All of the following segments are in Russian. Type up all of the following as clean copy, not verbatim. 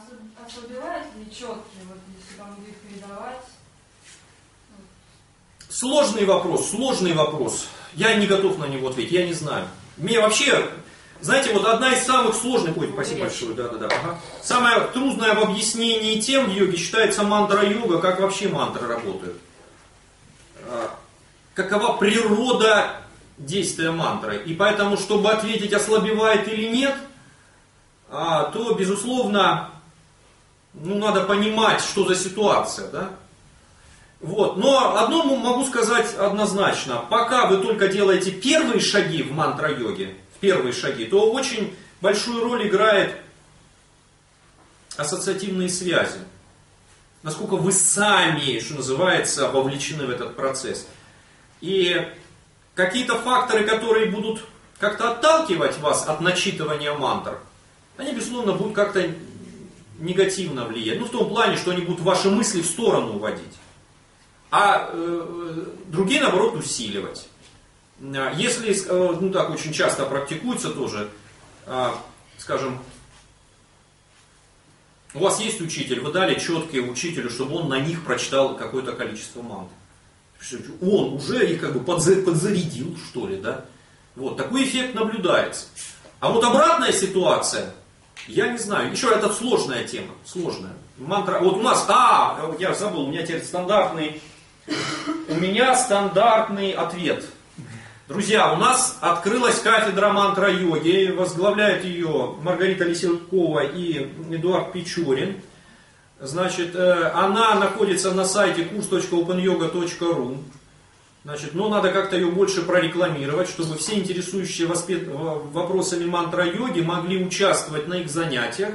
ослабевает ли четкие, вот если там их передавать? Сложный вопрос. Я не готов на него ответить, я не знаю. Мне вообще, знаете, вот одна из самых сложных, ой, спасибо большое, да. Ага. Самое трудное в объяснении тем в йоге считается мантра-йога, как вообще мантры работают. Какова природа действия мантры. И поэтому, чтобы ответить, ослабевает или нет, то, безусловно, надо понимать, что за ситуация, да? Вот. Но одно могу сказать однозначно. Пока вы только делаете первые шаги в мантра-йоге, то очень большую роль играет ассоциативные связи. Насколько вы сами, что называется, вовлечены в этот процесс. И какие-то факторы, которые будут как-то отталкивать вас от начитывания мантр, они, безусловно, будут как-то негативно влиять. В том плане, что они будут ваши мысли в сторону уводить. А другие, наоборот, усиливать. Если, так очень часто практикуется тоже, скажем, у вас есть учитель, вы дали четкие учителю, чтобы он на них прочитал какое-то количество мантр. Он уже их как бы подзарядил, что ли, да? Вот, такой эффект наблюдается. А вот обратная ситуация, я не знаю, еще это сложная тема, сложная. Мантра, вот у нас, я забыл, у меня теперь стандартный ответ. Друзья, у нас открылась кафедра мантра-йоги, возглавляют ее Маргарита Лиселькова и Эдуард Печорин. Значит, она находится на сайте kurs.openyoga.ru. Значит, надо как-то ее больше прорекламировать, чтобы все интересующие вопросами мантра-йоги могли участвовать на их занятиях.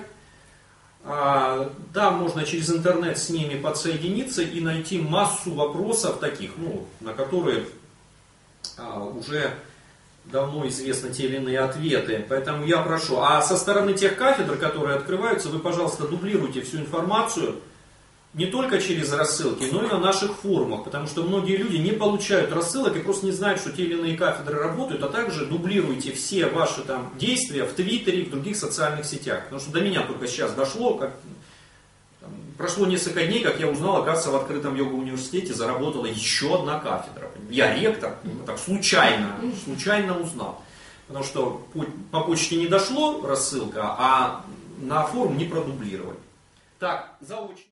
Там можно через интернет с ними подсоединиться и найти массу вопросов таких, на которые уже давно известны те или иные ответы. Поэтому я прошу. А со стороны тех кафедр, которые открываются, вы, пожалуйста, дублируйте всю информацию не только через рассылки, но и на наших форумах. Потому что многие люди не получают рассылок и просто не знают, что те или иные кафедры работают. А также дублируйте все ваши действия в Твиттере и в других социальных сетях. Потому что до меня только сейчас дошло, прошло несколько дней, как я узнал, оказывается, в открытом йога-университете заработала еще одна кафедра. Я ректор, так случайно узнал. Потому что по почте не дошло рассылка, а на форум не продублировали. Так, заочно.